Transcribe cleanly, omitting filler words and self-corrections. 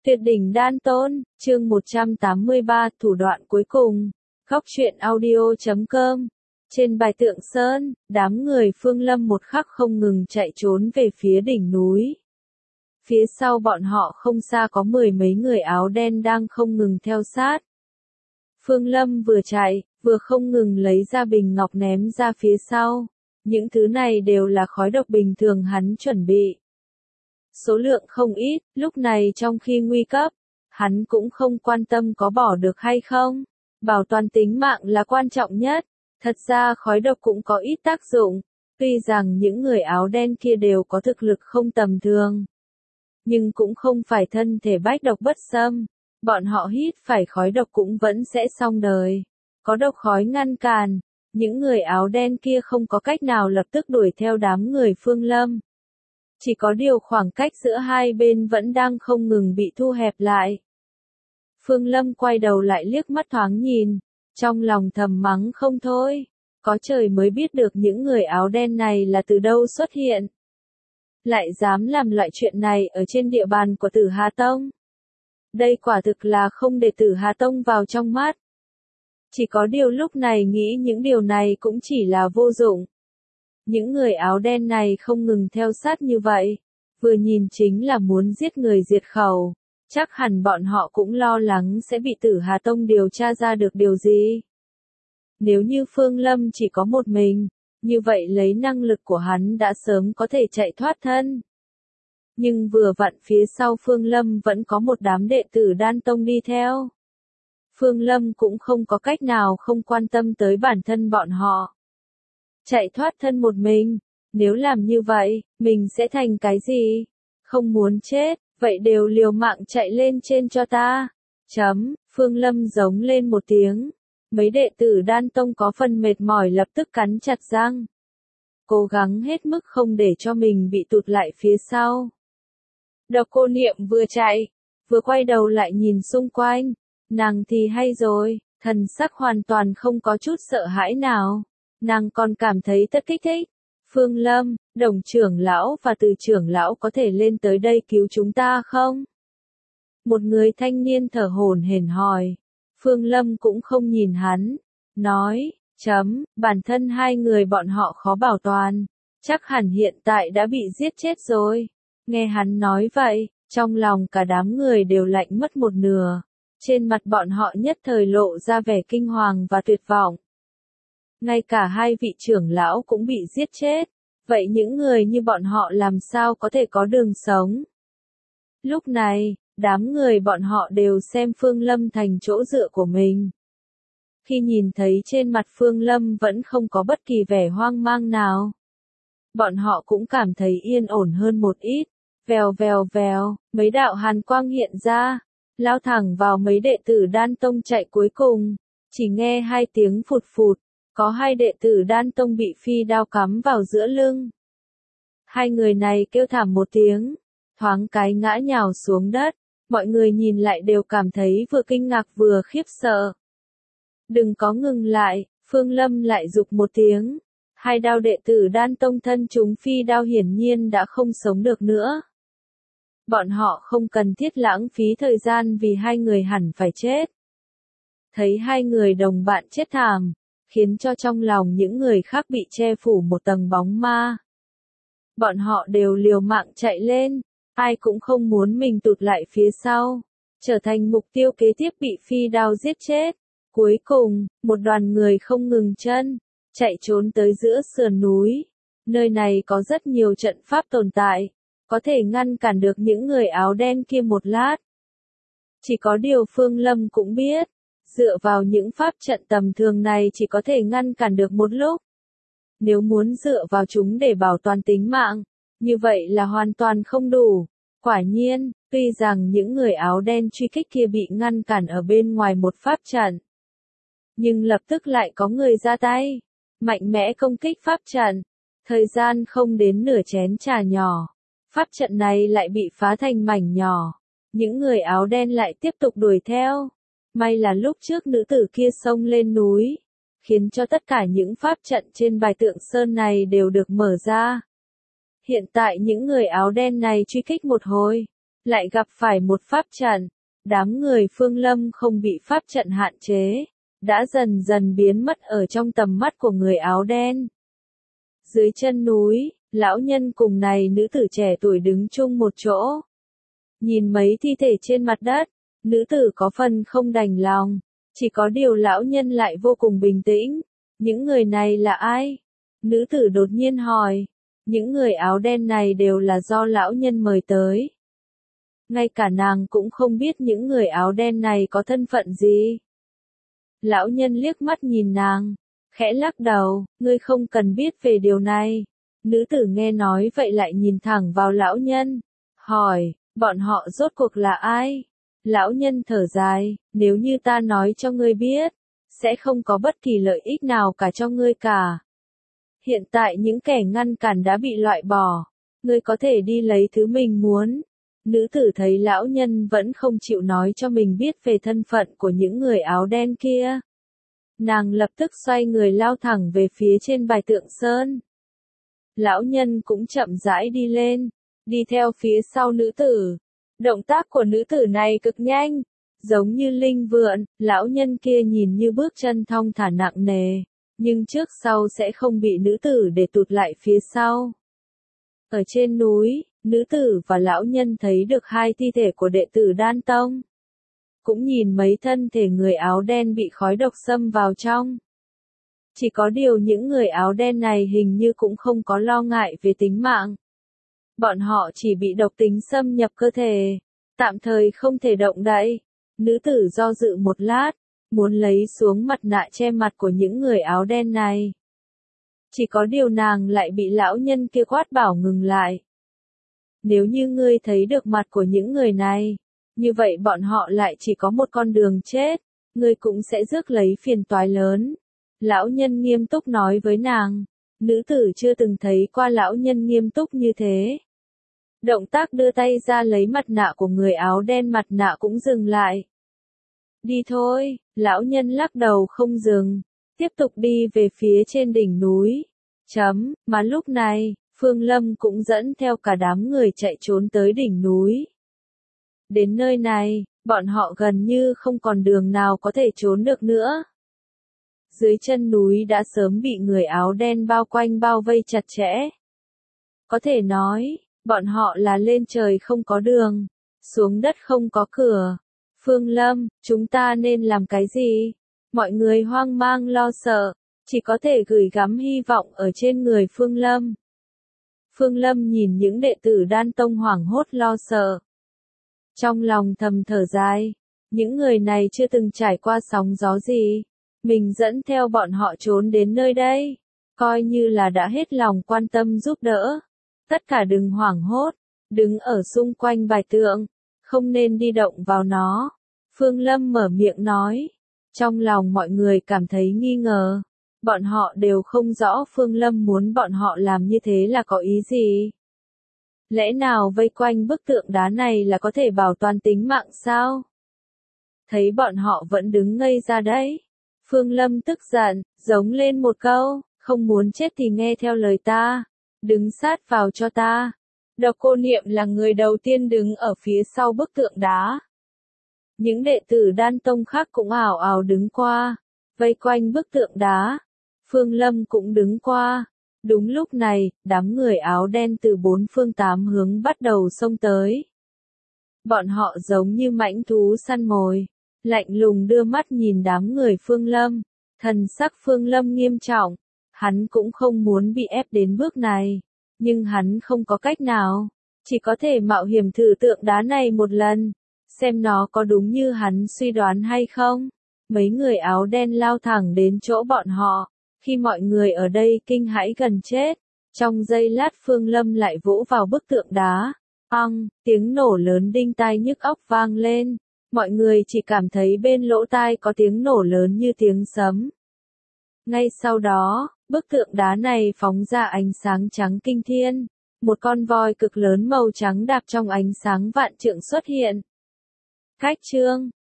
Tuyệt đỉnh đan tôn, chương 183, thủ đoạn cuối cùng. Góc truyện audio.com. Trên bài Tượng Sơn, đám người Phương Lâm một khắc không ngừng chạy trốn về phía đỉnh núi. Phía sau bọn họ không xa có mười mấy người áo đen đang không ngừng theo sát. Phương Lâm vừa chạy, vừa không ngừng lấy ra bình ngọc ném ra phía sau. Những thứ này đều là khói độc bình thường hắn chuẩn bị. Số lượng không ít, lúc này trong khi nguy cấp, hắn cũng không quan tâm có bỏ được hay không. Bảo toàn tính mạng là quan trọng nhất. Thật ra khói độc cũng có ít tác dụng, tuy rằng những người áo đen kia đều có thực lực không tầm thường. Nhưng cũng không phải thân thể bách độc bất xâm, bọn họ hít phải khói độc cũng vẫn sẽ xong đời. Có độc khói ngăn cản, những người áo đen kia không có cách nào lập tức đuổi theo đám người Phương Lâm. Chỉ có điều khoảng cách giữa hai bên vẫn đang không ngừng bị thu hẹp lại. Phương Lâm quay đầu lại liếc mắt thoáng nhìn, trong lòng thầm mắng không thôi, có trời mới biết được những người áo đen này là từ đâu xuất hiện. Lại dám làm loại chuyện này ở trên địa bàn của Tử Hà Tông. Đây quả thực là không để Tử Hà Tông vào trong mắt. Chỉ có điều lúc này nghĩ những điều này cũng chỉ là vô dụng. Những người áo đen này không ngừng theo sát như vậy, vừa nhìn chính là muốn giết người diệt khẩu, chắc hẳn bọn họ cũng lo lắng sẽ bị Tử Hà Tông điều tra ra được điều gì. Nếu như Phương Lâm chỉ có một mình, như vậy lấy năng lực của hắn đã sớm có thể chạy thoát thân. Nhưng vừa vặn phía sau Phương Lâm vẫn có một đám đệ tử Đan Tông đi theo. Phương Lâm cũng không có cách nào không quan tâm tới bản thân bọn họ. Chạy thoát thân một mình, nếu làm như vậy, mình sẽ thành cái gì? Không muốn chết, vậy đều liều mạng chạy lên trên cho ta. Phương Lâm giống lên một tiếng. Mấy đệ tử Đan Tông có phần mệt mỏi lập tức cắn chặt răng. Cố gắng hết mức không để cho mình bị tụt lại phía sau. Độc Cô Niệm vừa chạy, vừa quay đầu lại nhìn xung quanh. Nàng thì hay rồi, thần sắc hoàn toàn không có chút sợ hãi nào. Nàng còn cảm thấy rất kích thích. Phương Lâm, Đồng trưởng lão và Từ trưởng lão có thể lên tới đây cứu chúng ta không? Một người thanh niên thở hổn hển hỏi. Phương Lâm cũng không nhìn hắn. Nói, bản thân hai người bọn họ khó bảo toàn. Chắc hẳn hiện tại đã bị giết chết rồi. Nghe hắn nói vậy, trong lòng cả đám người đều lạnh mất một nửa. Trên mặt bọn họ nhất thời lộ ra vẻ kinh hoàng và tuyệt vọng. Ngay cả hai vị trưởng lão cũng bị giết chết. Vậy những người như bọn họ làm sao có thể có đường sống? Lúc này, đám người bọn họ đều xem Phương Lâm thành chỗ dựa của mình. Khi nhìn thấy trên mặt Phương Lâm vẫn không có bất kỳ vẻ hoang mang nào, bọn họ cũng cảm thấy yên ổn hơn một ít. Vèo vèo vèo, mấy đạo hàn quang hiện ra, lao thẳng vào mấy đệ tử Đan Tông chạy cuối cùng. Chỉ nghe hai tiếng phụt phụt, có hai đệ tử Đan Tông bị phi đao cắm vào giữa lưng. Hai người này kêu thảm một tiếng, thoáng cái ngã nhào xuống đất. Mọi người nhìn lại đều cảm thấy vừa kinh ngạc vừa khiếp sợ. Đừng có ngừng lại, Phương Lâm lại giục một tiếng. Hai đao đệ tử Đan Tông thân chúng phi đao hiển nhiên đã không sống được nữa. Bọn họ không cần thiết lãng phí thời gian vì hai người hẳn phải chết. Thấy hai người đồng bạn chết thảm, khiến cho trong lòng những người khác bị che phủ một tầng bóng ma. Bọn họ đều liều mạng chạy lên, ai cũng không muốn mình tụt lại phía sau, trở thành mục tiêu kế tiếp bị phi đao giết chết. Cuối cùng, một đoàn người không ngừng chân, chạy trốn tới giữa sườn núi. Nơi này có rất nhiều trận pháp tồn tại, có thể ngăn cản được những người áo đen kia một lát. Chỉ có điều Phương Lâm cũng biết, dựa vào những pháp trận tầm thường này chỉ có thể ngăn cản được một lúc. Nếu muốn dựa vào chúng để bảo toàn tính mạng, như vậy là hoàn toàn không đủ. Quả nhiên, tuy rằng những người áo đen truy kích kia bị ngăn cản ở bên ngoài một pháp trận, nhưng lập tức lại có người ra tay, mạnh mẽ công kích pháp trận. Thời gian không đến nửa chén trà nhỏ, pháp trận này lại bị phá thành mảnh nhỏ. Những người áo đen lại tiếp tục đuổi theo. May là lúc trước nữ tử kia xông lên núi, khiến cho tất cả những pháp trận trên bài Tượng Sơn này đều được mở ra. Hiện tại những người áo đen này truy kích một hồi, lại gặp phải một pháp trận. Đám người Phương Lâm không bị pháp trận hạn chế, đã dần dần biến mất ở trong tầm mắt của người áo đen. Dưới chân núi, lão nhân cùng này nữ tử trẻ tuổi đứng chung một chỗ. Nhìn mấy thi thể trên mặt đất, nữ tử có phần không đành lòng, chỉ có điều lão nhân lại vô cùng bình tĩnh. Những người này là ai? Nữ tử đột nhiên hỏi. Những người áo đen này đều là do lão nhân mời tới. Ngay cả nàng cũng không biết những người áo đen này có thân phận gì. Lão nhân liếc mắt nhìn nàng, khẽ lắc đầu, ngươi không cần biết về điều này. Nữ tử nghe nói vậy lại nhìn thẳng vào lão nhân, hỏi, bọn họ rốt cuộc là ai? Lão nhân thở dài, nếu như ta nói cho ngươi biết, sẽ không có bất kỳ lợi ích nào cả cho ngươi cả. Hiện tại những kẻ ngăn cản đã bị loại bỏ, ngươi có thể đi lấy thứ mình muốn. Nữ tử thấy lão nhân vẫn không chịu nói cho mình biết về thân phận của những người áo đen kia. Nàng lập tức xoay người lao thẳng về phía trên bài tượng sơn. Lão nhân cũng chậm rãi đi lên, đi theo phía sau nữ tử. Động tác của nữ tử này cực nhanh, giống như linh vượn, lão nhân kia nhìn như bước chân thong thả nặng nề, nhưng trước sau sẽ không bị nữ tử để tụt lại phía sau. Ở trên núi, nữ tử và lão nhân thấy được hai thi thể của đệ tử Đan Tông. Cũng nhìn mấy thân thể người áo đen bị khói độc xâm vào trong. Chỉ có điều những người áo đen này hình như cũng không có lo ngại về tính mạng. Bọn họ chỉ bị độc tính xâm nhập cơ thể, tạm thời không thể động đậy. Nữ tử do dự một lát, muốn lấy xuống mặt nạ che mặt của những người áo đen này. Chỉ có điều nàng lại bị lão nhân kia quát bảo ngừng lại. Nếu như ngươi thấy được mặt của những người này, như vậy bọn họ lại chỉ có một con đường chết, ngươi cũng sẽ rước lấy phiền toái lớn. Lão nhân nghiêm túc nói với nàng, nữ tử chưa từng thấy qua lão nhân nghiêm túc như thế. Động tác đưa tay ra lấy mặt nạ của người áo đen, mặt nạ cũng dừng lại. Đi thôi, lão nhân lắc đầu không dừng, tiếp tục đi về phía trên đỉnh núi. Mà lúc này, Phương Lâm cũng dẫn theo cả đám người chạy trốn tới đỉnh núi. Đến nơi này, bọn họ gần như không còn đường nào có thể trốn được nữa. Dưới chân núi đã sớm bị người áo đen bao quanh bao vây chặt chẽ. Có thể nói, bọn họ là lên trời không có đường, xuống đất không có cửa. Phương Lâm, chúng ta nên làm cái gì? Mọi người hoang mang lo sợ, chỉ có thể gửi gắm hy vọng ở trên người Phương Lâm. Phương Lâm nhìn những đệ tử Đan Tông hoảng hốt lo sợ. Trong lòng thầm thở dài, những người này chưa từng trải qua sóng gió gì. Mình dẫn theo bọn họ trốn đến nơi đây, coi như là đã hết lòng quan tâm giúp đỡ. Tất cả đừng hoảng hốt, đứng ở xung quanh bài tượng, không nên đi động vào nó. Phương Lâm mở miệng nói, trong lòng mọi người cảm thấy nghi ngờ. Bọn họ đều không rõ Phương Lâm muốn bọn họ làm như thế là có ý gì. Lẽ nào vây quanh bức tượng đá này là có thể bảo toàn tính mạng sao? Thấy bọn họ vẫn đứng ngây ra đấy. Phương Lâm tức giận, giống lên một câu, không muốn chết thì nghe theo lời ta, đứng sát vào cho ta. Độc Cô Niệm là người đầu tiên đứng ở phía sau bức tượng đá. Những đệ tử Đan Tông khác cũng ảo ảo đứng qua, vây quanh bức tượng đá. Phương Lâm cũng đứng qua. Đúng lúc này, đám người áo đen từ bốn phương tám hướng bắt đầu xông tới. Bọn họ giống như mãnh thú săn mồi, lạnh lùng đưa mắt nhìn đám người Phương Lâm. Thần sắc Phương Lâm nghiêm trọng, hắn cũng không muốn bị ép đến bước này, nhưng hắn không có cách nào, chỉ có thể mạo hiểm thử tượng đá này một lần, xem nó có đúng như hắn suy đoán hay không. Mấy người áo đen lao thẳng đến chỗ bọn họ, khi mọi người ở đây kinh hãi gần chết, trong giây lát Phương Lâm lại vỗ vào bức tượng đá. Tiếng nổ lớn đinh tai nhức óc vang lên, mọi người chỉ cảm thấy bên lỗ tai có tiếng nổ lớn như tiếng sấm. Ngay sau đó, bức tượng đá này phóng ra ánh sáng trắng kinh thiên, một con voi cực lớn màu trắng đạp trong ánh sáng vạn trượng xuất hiện. Cách chương